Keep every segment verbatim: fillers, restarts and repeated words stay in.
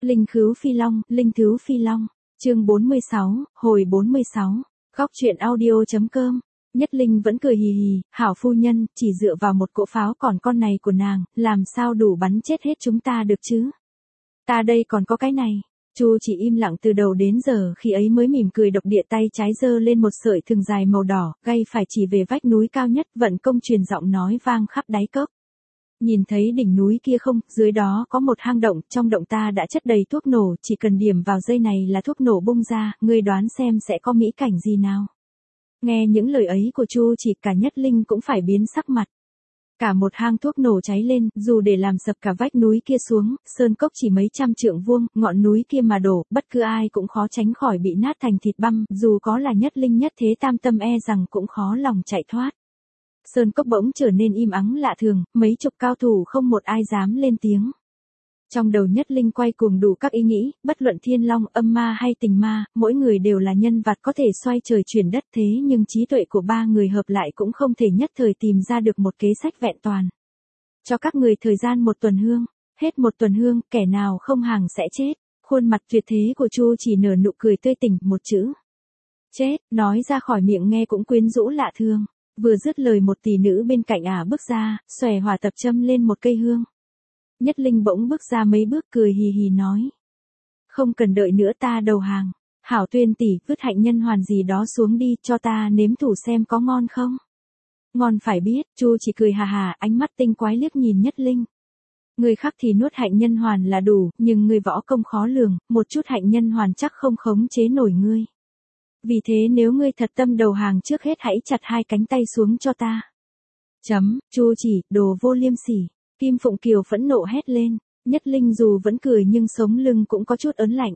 Linh Khứu Phi Long, Linh Khứu Phi Long, chương bốn mươi sáu, hồi bốn mươi sáu, góc truyện audio.com. Nhất Linh vẫn cười hì hì, hảo phu nhân, chỉ dựa vào một cỗ pháo còn con này của nàng, làm sao đủ bắn chết hết chúng ta được chứ? Ta đây còn có cái này. Chu chỉ im lặng từ đầu đến giờ, khi ấy mới mỉm cười độc địa, tay trái giơ lên một sợi thừng dài màu đỏ, gay phải chỉ về vách núi cao nhất, vận công truyền giọng nói vang khắp đáy cốc. Nhìn thấy đỉnh núi kia không, dưới đó có một hang động, trong động ta đã chất đầy thuốc nổ, chỉ cần điểm vào dây này là thuốc nổ bung ra, ngươi đoán xem sẽ có mỹ cảnh gì nào. Nghe những lời ấy của Chu chỉ, cả Nhất Linh cũng phải biến sắc mặt. Cả một hang thuốc nổ cháy lên, dù để làm sập cả vách núi kia xuống, sơn cốc chỉ mấy trăm trượng vuông, ngọn núi kia mà đổ, bất cứ ai cũng khó tránh khỏi bị nát thành thịt băm, dù có là Nhất Linh nhất thế tam tâm e rằng cũng khó lòng chạy thoát. Sơn cốc bỗng trở nên im ắng lạ thường, mấy chục cao thủ không một ai dám lên tiếng. Trong đầu Nhất Linh quay cuồng đủ các ý nghĩ, bất luận thiên long, âm ma hay tình ma, mỗi người đều là nhân vật có thể xoay trời chuyển đất, thế nhưng trí tuệ của ba người hợp lại cũng không thể nhất thời tìm ra được một kế sách vẹn toàn. Cho các người thời gian một tuần hương, hết một tuần hương, kẻ nào không hàng sẽ chết. Khuôn mặt tuyệt thế của Chu chỉ nở nụ cười tươi tỉnh, một chữ chết, nói ra khỏi miệng nghe cũng quyến rũ lạ thường. Vừa dứt lời, một tỷ nữ bên cạnh ả bước ra, xòe hỏa tập châm lên một cây hương. Nhất Linh bỗng bước ra mấy bước, cười hì hì nói: không cần đợi nữa, ta đầu hàng. Hảo Tuyên tỷ, vứt hạnh nhân hoàn gì đó xuống đi, cho ta nếm thử xem có ngon không. Ngon phải biết. Chu chỉ cười hà hà, ánh mắt tinh quái liếc nhìn Nhất Linh. Người khác thì nuốt hạnh nhân hoàn là đủ, nhưng người võ công khó lường, một chút hạnh nhân hoàn chắc không khống chế nổi ngươi. Vì thế nếu ngươi thật tâm đầu hàng, trước hết hãy chặt hai cánh tay xuống cho ta. Chấm. Chu chỉ, đồ vô liêm sỉ. Kim Phụng Kiều phẫn nộ hét lên. Nhất Linh dù vẫn cười nhưng sống lưng cũng có chút ớn lạnh.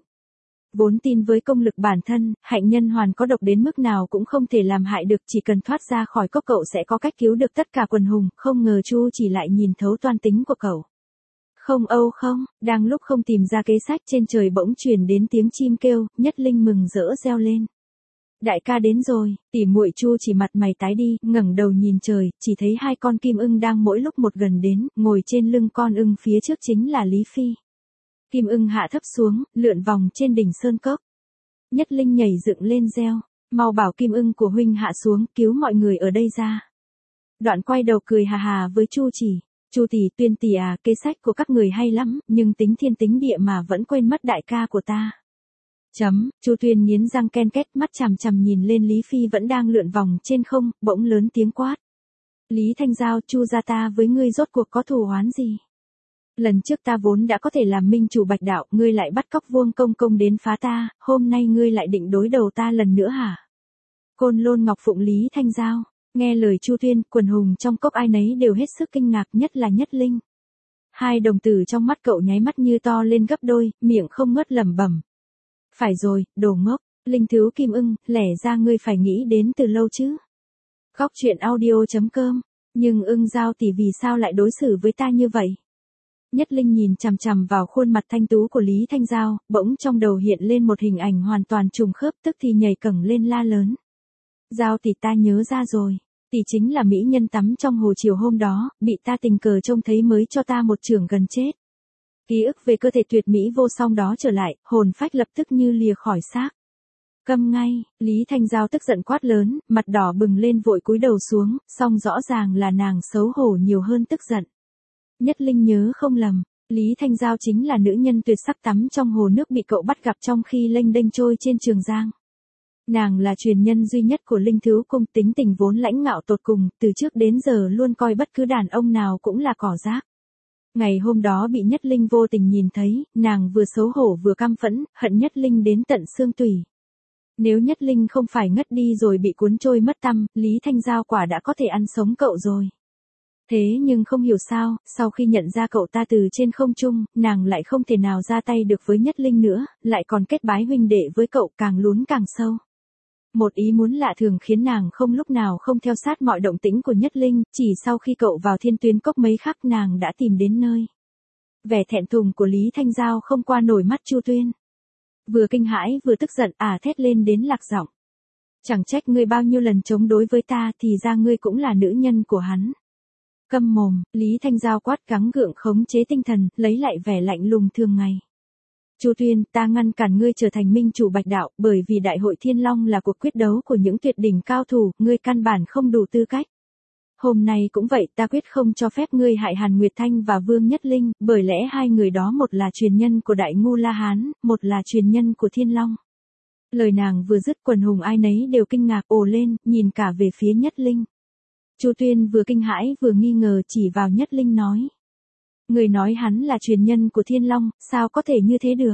Vốn tin với công lực bản thân, hạnh nhân hoàn có độc đến mức nào cũng không thể làm hại được, chỉ cần thoát ra khỏi cốc cậu sẽ có cách cứu được tất cả quần hùng, không ngờ Chu chỉ lại nhìn thấu toan tính của cậu. Không âu không, đang lúc không tìm ra kế sách, trên trời bỗng truyền đến tiếng chim kêu, Nhất Linh mừng rỡ reo lên. Đại ca đến rồi. Tỉ muội Chu chỉ mặt mày tái đi, ngẩng đầu nhìn trời, chỉ thấy hai con kim ưng đang mỗi lúc một gần đến, ngồi trên lưng con ưng phía trước chính là Lý Phi. Kim ưng hạ thấp xuống, lượn vòng trên đỉnh sơn cốc. Nhất Linh nhảy dựng lên reo: mau bảo kim ưng của huynh hạ xuống, cứu mọi người ở đây ra. Đoạn quay đầu cười hà hà với Chu chỉ: Chu tỷ, Tuyên tỷ à, kế sách của các người hay lắm, nhưng tính thiên tính địa mà vẫn quên mất đại ca của ta. Chấm. Chu Tuyên nghiến răng ken két, mắt chằm chằm nhìn lên Lý Phi vẫn đang lượn vòng trên không, bỗng lớn tiếng quát: Lý Thanh Giao, Chu gia ta với ngươi rốt cuộc có thù oán gì? Lần trước ta vốn đã có thể làm minh chủ bạch đạo, ngươi lại bắt cóc Vuông công công đến phá ta, hôm nay ngươi lại định đối đầu ta lần nữa hả? Côn Lôn Ngọc Phụng Lý Thanh Giao. Nghe lời Chu Tuyên, quần hùng trong cốc ai nấy đều hết sức kinh ngạc, nhất là Nhất Linh. Hai đồng tử trong mắt cậu nháy mắt như to lên gấp đôi, miệng không ngớt lẩm bẩm: phải rồi, đồ ngốc, Linh Thứu Kim Ưng, lẽ ra ngươi phải nghĩ đến từ lâu chứ. Góc truyện audio.com. Nhưng Ưng Giao tỷ vì sao lại đối xử với ta như vậy? Nhất Linh nhìn chằm chằm vào khuôn mặt thanh tú của Lý Thanh Giao, bỗng trong đầu hiện lên một hình ảnh hoàn toàn trùng khớp, tức thì nhảy cẫng lên la lớn: Giao tỷ, ta nhớ ra rồi. Tỷ chính là mỹ nhân tắm trong hồ chiều hôm đó, bị ta tình cờ trông thấy mới cho ta một chưởng gần chết. Ký ức về cơ thể tuyệt mỹ vô song đó trở lại, hồn phách lập tức như lìa khỏi xác. Câm ngay. Lý Thanh Giao tức giận quát lớn, mặt đỏ bừng lên vội cúi đầu xuống, song rõ ràng là nàng xấu hổ nhiều hơn tức giận. Nhất Linh nhớ không lầm, Lý Thanh Giao chính là nữ nhân tuyệt sắc tắm trong hồ nước bị cậu bắt gặp trong khi lênh đênh trôi trên Trường Giang. Nàng là truyền nhân duy nhất của Linh Thứu cung, tính tình vốn lãnh ngạo tột cùng, từ trước đến giờ luôn coi bất cứ đàn ông nào cũng là cỏ rác. Ngày hôm đó bị Nhất Linh vô tình nhìn thấy, nàng vừa xấu hổ vừa căm phẫn, hận Nhất Linh đến tận xương tủy. Nếu Nhất Linh không phải ngất đi rồi bị cuốn trôi mất tăm, Lý Thanh Giao quả đã có thể ăn sống cậu rồi. Thế nhưng không hiểu sao, sau khi nhận ra cậu ta từ trên không trung, nàng lại không thể nào ra tay được với Nhất Linh nữa, lại còn kết bái huynh đệ với cậu, càng lún càng sâu. Một ý muốn lạ thường khiến nàng không lúc nào không theo sát mọi động tĩnh của Nhất Linh, chỉ sau khi cậu vào Thiên Tuyến Cốc mấy khắc nàng đã tìm đến nơi. Vẻ thẹn thùng của Lý Thanh Giao không qua nổi mắt Chu Tuyên. Vừa kinh hãi vừa tức giận, ả à thét lên đến lạc giọng: chẳng trách ngươi bao nhiêu lần chống đối với ta, thì ra ngươi cũng là nữ nhân của hắn. Câm mồm. Lý Thanh Giao quát gắng gượng khống chế tinh thần, lấy lại vẻ lạnh lùng thường ngày. Chu Tuyên, ta ngăn cản ngươi trở thành minh chủ Bạch Đạo, bởi vì Đại hội Thiên Long là cuộc quyết đấu của những tuyệt đỉnh cao thủ, ngươi căn bản không đủ tư cách. Hôm nay cũng vậy, ta quyết không cho phép ngươi hại Hàn Nguyệt Thanh và Vương Nhất Linh, bởi lẽ hai người đó một là truyền nhân của Đại Ngu La Hán, một là truyền nhân của Thiên Long. Lời nàng vừa dứt, quần hùng ai nấy đều kinh ngạc ồ lên, nhìn cả về phía Nhất Linh. Chu Tuyên vừa kinh hãi vừa nghi ngờ chỉ vào Nhất Linh nói. Người nói hắn là truyền nhân của Thiên Long, sao có thể như thế được?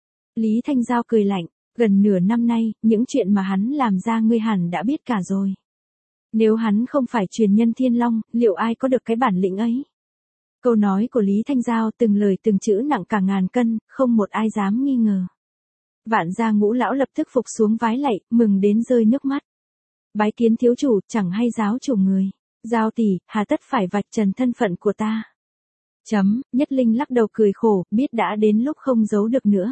Lý Thanh Giao cười lạnh, gần nửa năm nay, những chuyện mà hắn làm ra ngươi hẳn đã biết cả rồi. Nếu hắn không phải truyền nhân Thiên Long, liệu ai có được cái bản lĩnh ấy? Câu nói của Lý Thanh Giao từng lời từng chữ nặng cả ngàn cân, không một ai dám nghi ngờ. Vạn gia Ngũ lão lập tức phục xuống vái lạy, mừng đến rơi nước mắt. Bái kiến thiếu chủ, chẳng hay giáo chủ người. Giao tỷ, hà tất phải vạch trần thân phận của ta. Chấm, Nhất Linh lắc đầu cười khổ, biết đã đến lúc không giấu được nữa.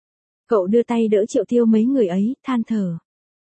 Cậu đưa tay đỡ Triệu Tiêu mấy người ấy, than thở.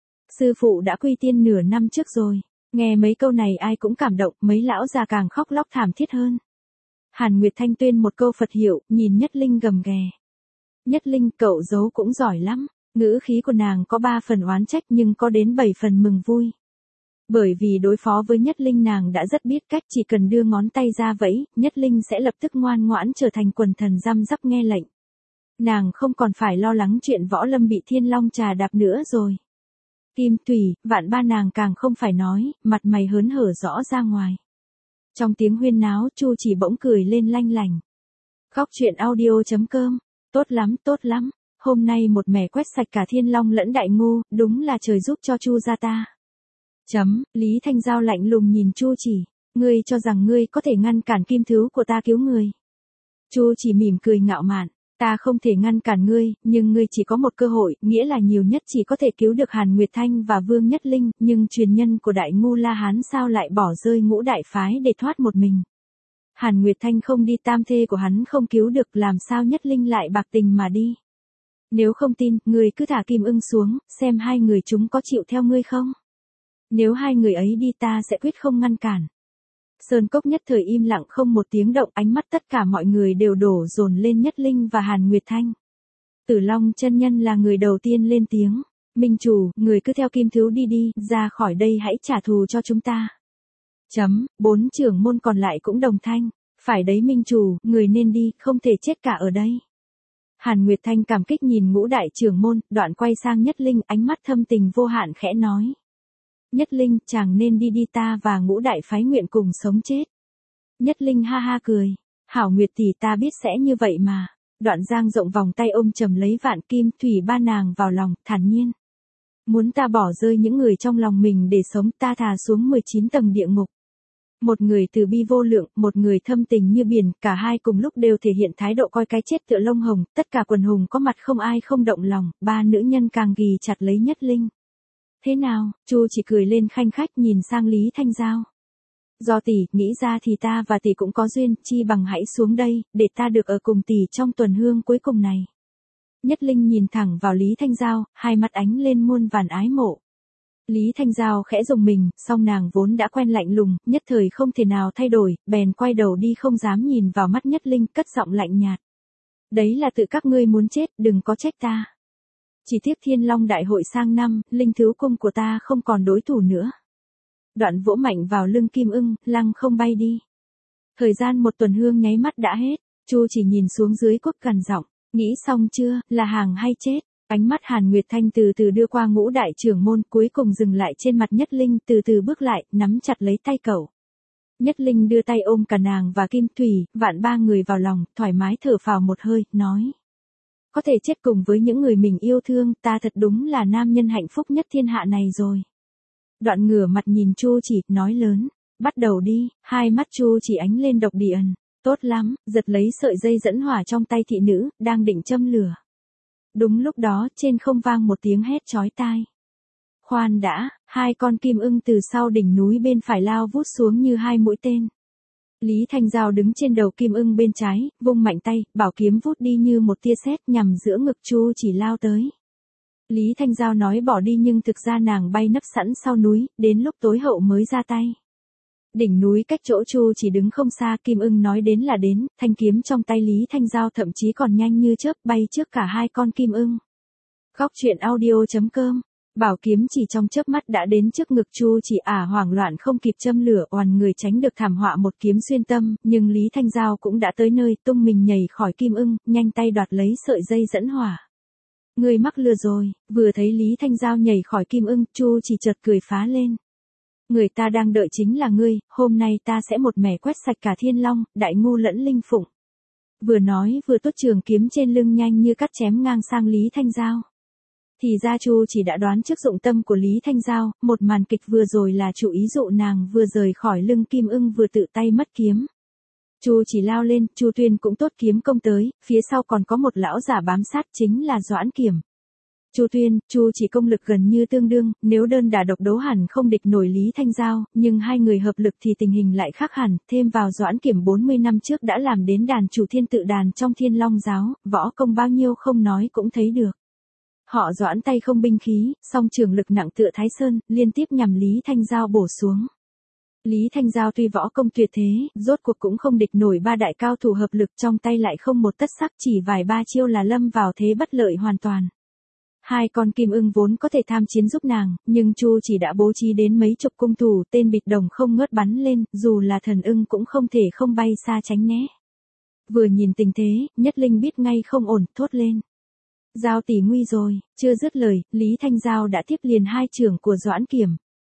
Sư phụ đã quy tiên nửa năm trước rồi. Nghe mấy câu này ai cũng cảm động, mấy lão già càng khóc lóc thảm thiết hơn. Hàn Nguyệt Thanh tuyên một câu Phật hiệu, nhìn Nhất Linh gầm ghè. Nhất Linh, cậu giấu cũng giỏi lắm. Ngữ khí của nàng có ba phần oán trách nhưng có đến bảy phần mừng vui. Bởi vì đối phó với Nhất Linh nàng đã rất biết cách, chỉ cần đưa ngón tay ra vẫy, Nhất Linh sẽ lập tức ngoan ngoãn trở thành quần thần răm rắp nghe lệnh. Nàng không còn phải lo lắng chuyện Võ Lâm bị Thiên Long trà đạp nữa rồi. Kim Thủy, Vạn Ba nàng càng không phải nói, mặt mày hớn hở rõ ra ngoài. Trong tiếng huyên náo, Chu Chỉ bỗng cười lên lanh lành. Góc truyện audio chấm com, tốt lắm, tốt lắm, hôm nay một mẻ quét sạch cả Thiên Long lẫn Đại Ngu, đúng là trời giúp cho Chu gia ta. Chấm, Lý Thanh Giao lạnh lùng nhìn Chu Chỉ, ngươi cho rằng ngươi có thể ngăn cản kim thứ của ta cứu người. Chu Chỉ mỉm cười ngạo mạn, ta không thể ngăn cản ngươi, nhưng ngươi chỉ có một cơ hội, nghĩa là nhiều nhất chỉ có thể cứu được Hàn Nguyệt Thanh và Vương Nhất Linh, nhưng truyền nhân của Đại Ngu La Hán sao lại bỏ rơi Ngũ đại phái để thoát một mình. Hàn Nguyệt Thanh không đi, tam thê của hắn không cứu được, làm sao Nhất Linh lại bạc tình mà đi. Nếu không tin, ngươi cứ thả Kim Ưng xuống, xem hai người chúng có chịu theo ngươi không. Nếu hai người ấy đi ta sẽ quyết không ngăn cản. Sơn Cốc nhất thời im lặng không một tiếng động, ánh mắt tất cả mọi người đều đổ dồn lên Nhất Linh và Hàn Nguyệt Thanh. Tử Long chân nhân là người đầu tiên lên tiếng. Minh chủ, người cứ theo Kim Thứ đi đi, ra khỏi đây hãy trả thù cho chúng ta. Chấm, bốn trưởng môn còn lại cũng đồng thanh. Phải đấy Minh chủ, người nên đi, không thể chết cả ở đây. Hàn Nguyệt Thanh cảm kích nhìn Ngũ đại trưởng môn, đoạn quay sang Nhất Linh, ánh mắt thâm tình vô hạn khẽ nói. Nhất Linh, chàng nên đi đi, ta và Ngũ đại phái nguyện cùng sống chết. Nhất Linh ha ha cười. Hảo Nguyệt tỷ, ta biết sẽ như vậy mà. Đoạn giang rộng vòng tay ôm chầm lấy Vạn Kim Thủy ba nàng vào lòng, thản nhiên. Muốn ta bỏ rơi những người trong lòng mình để sống, ta thà xuống mười chín tầng địa ngục. Một người từ bi vô lượng, một người thâm tình như biển, cả hai cùng lúc đều thể hiện thái độ coi cái chết tựa lông hồng, tất cả quần hùng có mặt không ai không động lòng, ba nữ nhân càng ghì chặt lấy Nhất Linh. Thế nào, Chu chỉ cười lên khanh khách nhìn sang Lý Thanh Giao. Do tỷ, nghĩ ra thì ta và tỷ cũng có duyên, chi bằng hãy xuống đây, để ta được ở cùng tỷ trong tuần hương cuối cùng này. Nhất Linh nhìn thẳng vào Lý Thanh Giao, hai mắt ánh lên muôn vàn ái mộ. Lý Thanh Giao khẽ rùng mình, song nàng vốn đã quen lạnh lùng, nhất thời không thể nào thay đổi, bèn quay đầu đi không dám nhìn vào mắt Nhất Linh, cất giọng lạnh nhạt. Đấy là tự các ngươi muốn chết, đừng có trách ta. Chỉ tiếc Thiên Long đại hội sang năm, linh thứ cung của ta không còn đối thủ nữa. Đoạn vỗ mạnh vào lưng Kim Ưng, lăng không bay đi. Thời gian một tuần hương nháy mắt đã hết, Chu chỉ nhìn xuống dưới quốc gần giọng, nghĩ xong chưa, là hàng hay chết. Ánh mắt Hàn Nguyệt Thanh từ từ đưa qua Ngũ đại trưởng môn, cuối cùng dừng lại trên mặt Nhất Linh, từ từ bước lại, nắm chặt lấy tay cậu. Nhất Linh đưa tay ôm cả nàng và Kim Thủy, Vạn ba người vào lòng, thoải mái thở phào một hơi, nói. Có thể chết cùng với những người mình yêu thương, ta thật đúng là nam nhân hạnh phúc nhất thiên hạ này rồi. Đoạn ngửa mặt nhìn Chu chỉ, nói lớn, bắt đầu đi, hai mắt Chu chỉ ánh lên độc điện, tốt lắm, giật lấy sợi dây dẫn hỏa trong tay thị nữ, đang định châm lửa. Đúng lúc đó, trên không vang một tiếng hét chói tai. Khoan đã, hai con kim ưng từ sau đỉnh núi bên phải lao vút xuống như hai mũi tên. Lý Thanh Giao đứng trên đầu kim ưng bên trái, vung mạnh tay, bảo kiếm vút đi như một tia sét nhằm giữa ngực Chu chỉ lao tới. Lý Thanh Giao nói bỏ đi nhưng thực ra nàng bay nấp sẵn sau núi, đến lúc tối hậu mới ra tay. Đỉnh núi cách chỗ Chu Chỉ đứng không xa, Kim Ưng nói đến là đến, thanh kiếm trong tay Lý Thanh Giao thậm chí còn nhanh như chớp bay trước cả hai con Kim Ưng. Góc truyện audio.com. Bảo kiếm chỉ trong chớp mắt đã đến trước ngực Chu Chỉ, ả hoảng loạn không kịp châm lửa, oằn người tránh được thảm họa một kiếm xuyên tâm, nhưng Lý Thanh Giao cũng đã tới nơi, tung mình nhảy khỏi Kim Ưng, nhanh tay đoạt lấy sợi dây dẫn hỏa. Người mắc lừa rồi. Vừa thấy Lý Thanh Giao nhảy khỏi Kim Ưng, Chu Chỉ chợt cười phá lên. Người ta đang đợi chính là ngươi, hôm nay ta sẽ một mẻ quét sạch cả Thiên Long, Đại Ngu lẫn Linh Phụng. Vừa nói vừa tuốt trường kiếm trên lưng nhanh như cắt chém ngang sang Lý Thanh Giao. Thì ra Chu Chỉ đã đoán trước dụng tâm của Lý Thanh Giao, một màn kịch vừa rồi là chủ ý dụ nàng vừa rời khỏi lưng Kim Ưng vừa tự tay mất kiếm. Chu Chỉ lao lên, Chu Tuyên cũng tốt kiếm công tới, phía sau còn có một lão giả bám sát chính là Doãn Kiểm. Chu Tuyên, Chu Chỉ công lực gần như tương đương, nếu đơn đả độc đấu hẳn không địch nổi Lý Thanh Giao, nhưng hai người hợp lực thì tình hình lại khác hẳn, thêm vào Doãn Kiểm bốn mươi năm trước đã làm đến đàn chủ thiên tự đàn trong Thiên Long giáo, võ công bao nhiêu không nói cũng thấy được. Họ Doãn tay không binh khí, song trường lực nặng tựa Thái Sơn, liên tiếp nhằm Lý Thanh Giao bổ xuống. Lý Thanh Giao tuy võ công tuyệt thế, rốt cuộc cũng không địch nổi ba đại cao thủ hợp lực, trong tay lại không một tất sắc, chỉ vài ba chiêu là lâm vào thế bất lợi hoàn toàn. Hai con Kim Ưng vốn có thể tham chiến giúp nàng, nhưng Chu Chỉ đã bố trí đến mấy chục cung thủ, tên bịt đồng không ngớt bắn lên, dù là thần ưng cũng không thể không bay xa tránh né. Vừa nhìn tình thế, Nhất Linh biết ngay không ổn, thốt lên. Giao tỷ nguy rồi. Chưa dứt lời, Lý Thanh Giao đã tiếp liền hai chưởng của Doãn Kiểm.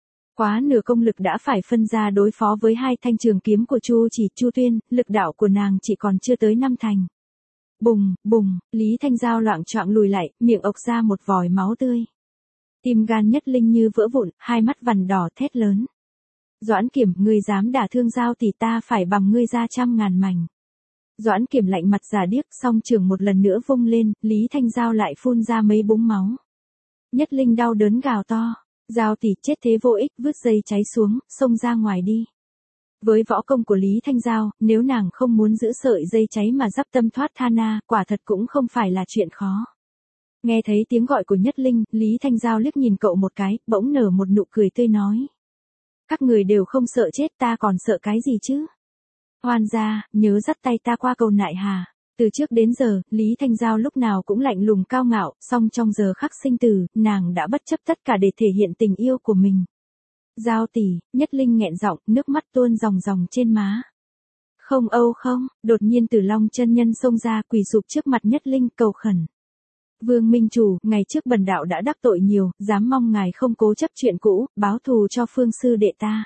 Quá nửa công lực đã phải phân ra đối phó với hai thanh trường kiếm của Chu Chỉ. Chu Tuyên, lực đạo của nàng chỉ còn chưa tới năm thành. Bùng, bùng, Lý Thanh Giao loạng choạng lùi lại, miệng ộc ra một vòi máu tươi. Tim gan Nhất Linh như vỡ vụn, hai mắt vằn đỏ thét lớn. Doãn Kiểm, ngươi dám đả thương Giao tỷ, ta phải bằm ngươi ra trăm ngàn mảnh. Doãn Kiểm lạnh mặt giả điếc, song trường một lần nữa vung lên, Lý Thanh Giao lại phun ra mấy búng máu. Nhất Linh đau đớn gào to. Giao tỷ, chết thế vô ích, vứt dây cháy xuống, xông ra ngoài đi. Với võ công của Lý Thanh Giao, nếu nàng không muốn giữ sợi dây cháy mà dắp tâm thoát tha na, quả thật cũng không phải là chuyện khó. Nghe thấy tiếng gọi của Nhất Linh, Lý Thanh Giao liếc nhìn cậu một cái, bỗng nở một nụ cười tươi nói. Các người đều không sợ chết, ta còn sợ cái gì chứ? Hoan gia, nhớ dắt tay ta qua cầu nại hà. Từ trước đến giờ, Lý Thanh Giao lúc nào cũng lạnh lùng cao ngạo, song trong giờ khắc sinh tử, nàng đã bất chấp tất cả để thể hiện tình yêu của mình. Giao tỷ, Nhất Linh nghẹn giọng, nước mắt tuôn ròng ròng trên má. Không âu không, đột nhiên Tử Long chân nhân xông ra quỳ sụp trước mặt Nhất Linh cầu khẩn. Vương Minh Chủ, ngày trước bần đạo đã đắc tội nhiều, dám mong ngài không cố chấp chuyện cũ, báo thù cho phương sư đệ ta.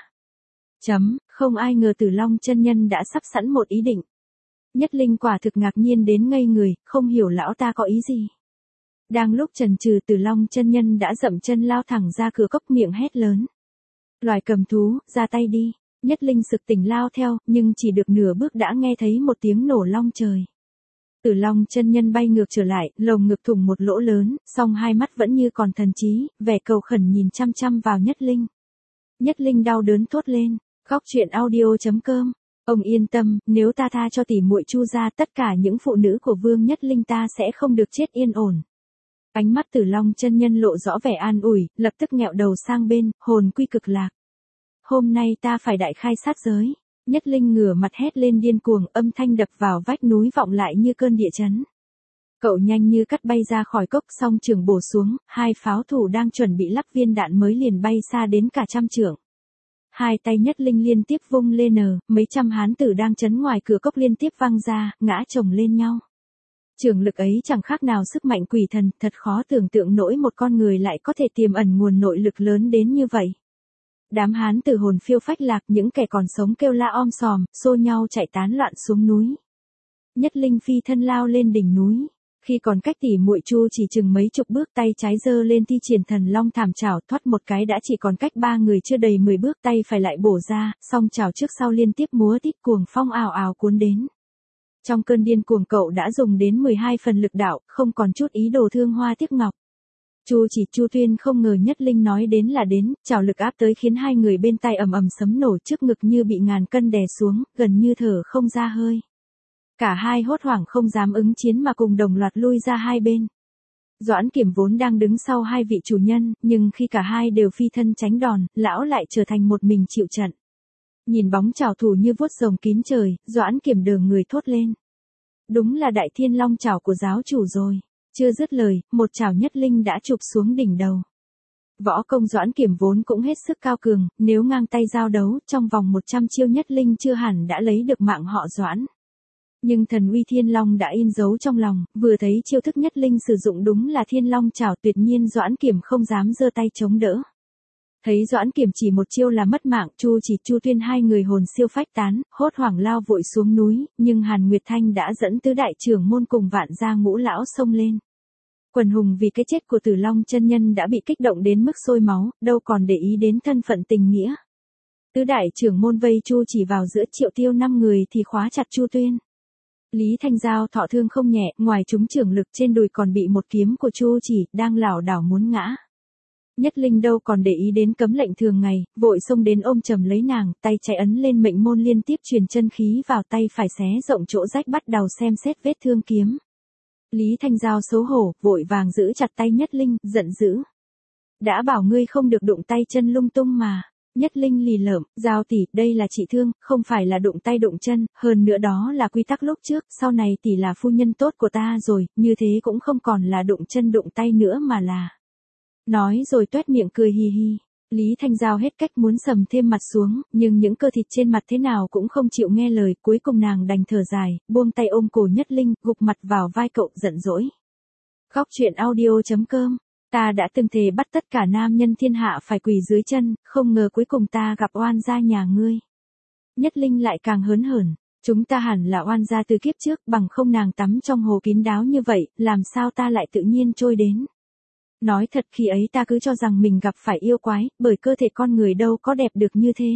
Chấm, không ai ngờ Tử Long chân nhân đã sắp sẵn một ý định. Nhất Linh quả thực ngạc nhiên đến ngây người, không hiểu lão ta có ý gì. Đang lúc chần chừ, Tử Long chân nhân đã dậm chân lao thẳng ra cửa cốc, miệng hét lớn. Loài cầm thú, ra tay đi. Nhất Linh sực tỉnh lao theo, nhưng chỉ được nửa bước đã nghe thấy một tiếng nổ long trời. Tử Long chân nhân bay ngược trở lại, lồng ngực thủng một lỗ lớn, song hai mắt vẫn như còn thần trí, vẻ cầu khẩn nhìn chăm chăm vào Nhất Linh. Nhất Linh đau đớn thốt lên. Góc truyện audio.com. Ông yên tâm, nếu ta tha cho tỷ muội Chu gia, tất cả những phụ nữ của Vương Nhất Linh ta sẽ không được chết yên ổn. Ánh mắt Tử Long chân nhân lộ rõ vẻ an ủi, lập tức nghẹo đầu sang bên, hồn quy cực lạc. Hôm nay ta phải đại khai sát giới. Nhất Linh ngửa mặt hét lên điên cuồng, âm thanh đập vào vách núi vọng lại như cơn địa chấn. Cậu nhanh như cắt bay ra khỏi cốc, song trường bổ xuống, hai pháo thủ đang chuẩn bị lắp viên đạn mới liền bay xa đến cả trăm trượng. Hai tay Nhất Linh liên tiếp vung lên, nờ, mấy trăm hán tử đang chấn ngoài cửa cốc liên tiếp văng ra, ngã chồng lên nhau. Trường lực ấy chẳng khác nào sức mạnh quỷ thần, thật khó tưởng tượng nổi một con người lại có thể tiềm ẩn nguồn nội lực lớn đến như vậy. Đám hán tử hồn phiêu phách lạc, những kẻ còn sống kêu la om sòm, xô nhau chạy tán loạn xuống núi. Nhất Linh phi thân lao lên đỉnh núi. Khi còn cách tỉ muội Chu chỉ chừng mấy chục bước, tay trái giơ lên thi triển thần long thảm chảo, thoát một cái đã chỉ còn cách ba người chưa đầy mười bước, tay phải lại bổ ra, song chảo trước sau liên tiếp múa tít, cuồng phong ào ào cuốn đến. Trong cơn điên cuồng cậu đã dùng đến mười hai phần lực đạo, không còn chút ý đồ thương hoa tiếc ngọc. Chu chỉ Chu Tuyên không ngờ Nhất Linh nói đến là đến, chảo lực áp tới khiến hai người bên tay ầm ầm sấm nổ, trước ngực như bị ngàn cân đè xuống, gần như thở không ra hơi. Cả hai hốt hoảng không dám ứng chiến mà cùng đồng loạt lui ra hai bên. Doãn Kiểm vốn đang đứng sau hai vị chủ nhân, nhưng khi cả hai đều phi thân tránh đòn, lão lại trở thành một mình chịu trận. Nhìn bóng chảo thủ như vuốt rồng kín trời, Doãn Kiểm đờ người thốt lên. Đúng là đại thiên long chảo của giáo chủ rồi. Chưa dứt lời, một chảo Nhất Linh đã chụp xuống đỉnh đầu. Võ công Doãn Kiểm vốn cũng hết sức cao cường, nếu ngang tay giao đấu, trong vòng một trăm chiêu Nhất Linh chưa hẳn đã lấy được mạng họ Doãn. Nhưng thần uy thiên long đã in dấu trong lòng, vừa thấy chiêu thức Nhất Linh sử dụng đúng là thiên long chảo, tuyệt nhiên Doãn Kiểm không dám giơ tay chống đỡ. Thấy Doãn Kiểm chỉ một chiêu là mất mạng, Chu Chỉ, Chu Tuyên hai người hồn siêu phách tán, hốt hoảng lao vội xuống núi, nhưng Hàn Nguyệt Thanh đã dẫn tứ đại trưởng môn cùng vạn gia ngũ lão xông lên. Quần hùng vì cái chết của Tử Long chân nhân đã bị kích động đến mức sôi máu, đâu còn để ý đến thân phận tình nghĩa. Tứ đại trưởng môn vây Chu Chỉ vào giữa, Triệu Tiêu năm người thì khóa chặt Chu Tuyên. Lý Thanh Giao thọ thương không nhẹ, ngoài trúng trưởng lực trên đùi còn bị một kiếm của Chu Chỉ, đang lảo đảo muốn ngã. Nhất Linh đâu còn để ý đến cấm lệnh thường ngày, vội xông đến ôm chầm lấy nàng, tay trái ấn lên mệnh môn liên tiếp truyền chân khí vào tay phải, xé rộng chỗ rách bắt đầu xem xét vết thương kiếm. Lý Thanh Giao xấu hổ, vội vàng giữ chặt tay Nhất Linh, giận dữ. Đã bảo ngươi không được đụng tay chân lung tung mà. Nhất Linh lì lợm, Giao tỷ, đây là trị thương, không phải là đụng tay đụng chân, hơn nữa đó là quy tắc lúc trước, sau này tỷ là phu nhân tốt của ta rồi, như thế cũng không còn là đụng chân đụng tay nữa mà là. Nói rồi tuét miệng cười hì hì. Lý Thanh Giao hết cách muốn sầm thêm mặt xuống, nhưng những cơ thịt trên mặt thế nào cũng không chịu nghe lời, cuối cùng nàng đành thở dài, buông tay ôm cổ Nhất Linh, gục mặt vào vai cậu, giận dỗi. Khóc chuyện audio chấm com. Ta đã từng thề bắt tất cả nam nhân thiên hạ phải quỳ dưới chân, không ngờ cuối cùng ta gặp oan gia nhà ngươi. Nhất Linh lại càng hớn hởn, chúng ta hẳn là oan gia từ kiếp trước, bằng không nàng tắm trong hồ kín đáo như vậy, làm sao ta lại tự nhiên trôi đến. Nói thật khi ấy ta cứ cho rằng mình gặp phải yêu quái, bởi cơ thể con người đâu có đẹp được như thế.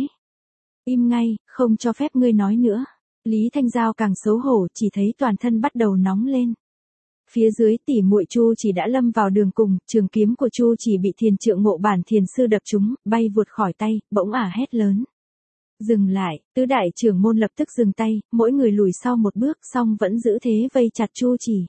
Im ngay, không cho phép ngươi nói nữa. Lý Thanh Giao càng xấu hổ, chỉ thấy toàn thân bắt đầu nóng lên. Phía dưới tỷ muội Chu Chỉ đã lâm vào đường cùng, trường kiếm của Chu Chỉ bị Thiền Trượng Ngộ Bản thiền sư đập trúng, bay vụt khỏi tay, bỗng ả hét lớn. Dừng lại, tứ đại trưởng môn lập tức dừng tay, mỗi người lùi sau một bước, song vẫn giữ thế vây chặt Chu Chỉ.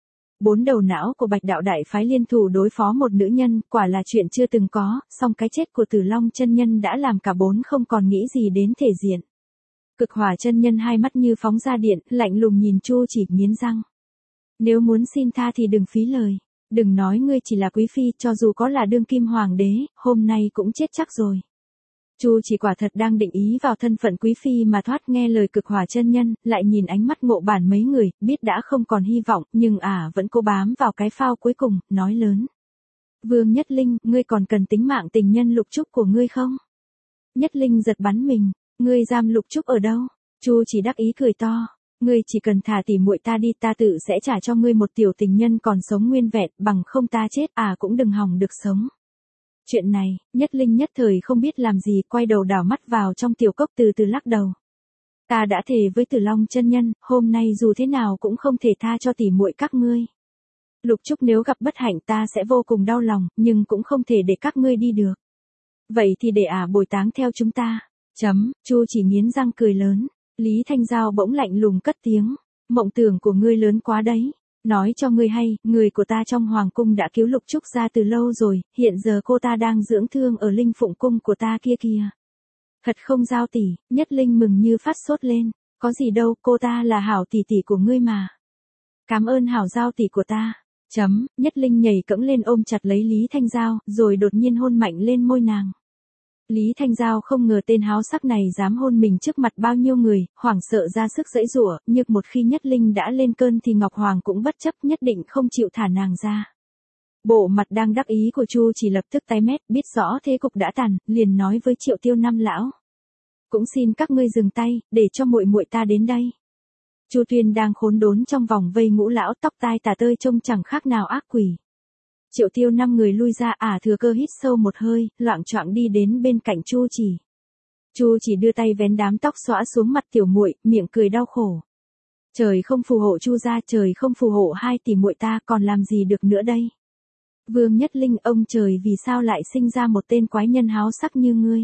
Bốn đầu não của Bạch Đạo Đại phái liên thủ đối phó một nữ nhân, quả là chuyện chưa từng có, song cái chết của Tử Long chân nhân đã làm cả bốn không còn nghĩ gì đến thể diện. Cực Hỏa chân nhân hai mắt như phóng ra điện, lạnh lùng nhìn Chu Chỉ, nghiến răng. Nếu muốn xin tha thì đừng phí lời, đừng nói ngươi chỉ là quý phi, cho dù có là đương kim hoàng đế, hôm nay cũng chết chắc rồi. Chu Chỉ quả thật đang định ý vào thân phận quý phi mà thoát nghe lời Cực Hỏa chân nhân, lại nhìn ánh mắt Ngộ Bản mấy người, biết đã không còn hy vọng, nhưng ả à vẫn cố bám vào cái phao cuối cùng, nói lớn. Vương Nhất Linh, ngươi còn cần tính mạng tình nhân Lục Trúc của ngươi không? Nhất Linh giật bắn mình, ngươi giam Lục Trúc ở đâu? Chu Chỉ đắc ý cười to. Ngươi chỉ cần thả tỉ muội ta đi, ta tự sẽ trả cho ngươi một tiểu tình nhân còn sống nguyên vẹn, bằng không ta chết à cũng đừng hòng được sống. Chuyện này, Nhất Linh nhất thời không biết làm gì, quay đầu đảo mắt vào trong tiểu cốc từ từ lắc đầu. Ta đã thề với Tử Long chân nhân, hôm nay dù thế nào cũng không thể tha cho tỉ muội các ngươi. Lục Trúc nếu gặp bất hạnh ta sẽ vô cùng đau lòng, nhưng cũng không thể để các ngươi đi được. Vậy thì để ả à bồi táng theo chúng ta. Chấm, Chu Chỉ nghiến răng cười lớn. Lý Thanh Giao bỗng lạnh lùng cất tiếng. Mộng tưởng của ngươi lớn quá đấy. Nói cho ngươi hay, người của ta trong hoàng cung đã cứu Lục Trúc ra từ lâu rồi, hiện giờ cô ta đang dưỡng thương ở Linh Phụng cung của ta kia kìa. Thật không Giao tỷ, Nhất Linh mừng như phát sốt lên. Có gì đâu, cô ta là hảo tỷ tỷ của ngươi mà. Cảm ơn hảo Giao tỷ của ta. Chấm, Nhất Linh nhảy cẫng lên ôm chặt lấy Lý Thanh Giao, rồi đột nhiên hôn mạnh lên môi nàng. Lý Thanh Giao không ngờ tên háo sắc này dám hôn mình trước mặt bao nhiêu người, hoảng sợ ra sức giãy giụa, nhưng một khi Nhất Linh đã lên cơn thì Ngọc Hoàng cũng bất chấp, nhất định không chịu thả nàng ra. Bộ mặt đang đắc ý của Chu Chỉ lập tức tái mét, biết rõ thế cục đã tàn, liền nói với Triệu Tiêu năm lão. Cũng xin các ngươi dừng tay, để cho muội muội ta đến đây. Chu Tuyên đang khốn đốn trong vòng vây ngũ lão, tóc tai tả tơi trông chẳng khác nào ác quỷ. Triệu Tiêu năm người lui ra, ả à thừa cơ hít sâu một hơi, loạng choạng đi đến bên cạnh Chu Chỉ. Chu Chỉ đưa tay vén đám tóc xõa xuống mặt tiểu muội, miệng cười đau khổ. Trời không phù hộ Chu gia, trời không phù hộ hai tỷ muội ta, còn làm gì được nữa đây? Vương Nhất Linh, ông trời vì sao lại sinh ra một tên quái nhân háo sắc như ngươi?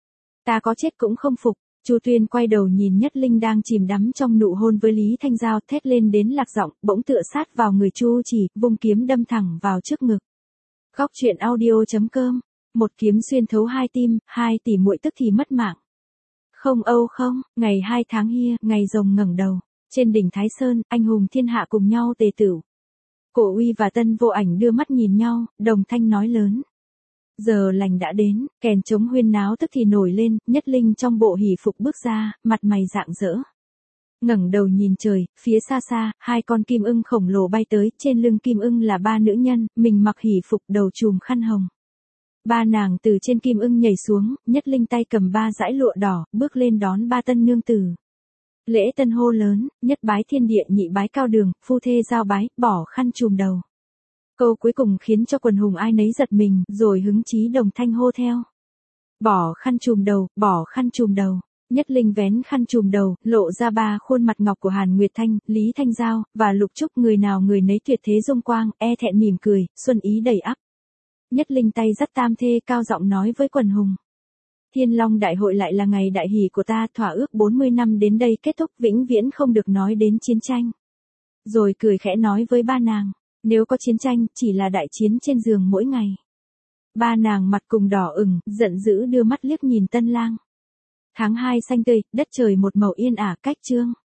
Ta có chết cũng không phục. Chu Tuyên quay đầu nhìn Nhất Linh đang chìm đắm trong nụ hôn với Lý Thanh Giao, thét lên đến lạc giọng, bỗng tựa sát vào người Chu Chỉ, vung kiếm đâm thẳng vào trước ngực. Khóc chuyện audio chấm com. Một kiếm xuyên thấu hai tim, hai tỷ muội tức thì mất mạng. Không âu không, ngày hai tháng hia, ngày rồng ngẩng đầu. Trên đỉnh Thái Sơn, anh hùng thiên hạ cùng nhau tề tửu. Cổ Uy và Tân Vô Ảnh đưa mắt nhìn nhau, đồng thanh nói lớn. Giờ lành đã đến, kèn trống huyên náo tức thì nổi lên, Nhất Linh trong bộ hỷ phục bước ra, mặt mày rạng rỡ. Ngẩng đầu nhìn trời, phía xa xa, hai con kim ưng khổng lồ bay tới, trên lưng kim ưng là ba nữ nhân, mình mặc hỷ phục đầu trùm khăn hồng. Ba nàng từ trên kim ưng nhảy xuống, Nhất Linh tay cầm ba dải lụa đỏ, bước lên đón ba tân nương tử. Lễ tân hô lớn, nhất bái thiên địa nhị bái cao đường, phu thê giao bái, bỏ khăn trùm đầu. Câu cuối cùng khiến cho quần hùng ai nấy giật mình, rồi hứng chí đồng thanh hô theo. Bỏ khăn trùm đầu, bỏ khăn trùm đầu. Nhất Linh vén khăn trùm đầu, lộ ra ba khuôn mặt ngọc của Hàn Nguyệt Thanh, Lý Thanh Giao, và Lục Trúc, người nào người nấy tuyệt thế dung quang, e thẹn mỉm cười, xuân ý đầy ắp. Nhất Linh tay dắt tam thê cao giọng nói với quần hùng. Thiên Long đại hội lại là ngày đại hỷ của ta, thỏa ước bốn mươi năm đến đây kết thúc, vĩnh viễn không được nói đến chiến tranh. Rồi cười khẽ nói với ba nàng, nếu có chiến tranh, chỉ là đại chiến trên giường mỗi ngày. Ba nàng mặt cùng đỏ ửng, giận dữ đưa mắt liếc nhìn Tân Lang. Tháng hai xanh tươi, đất trời một màu yên ả, cách chương.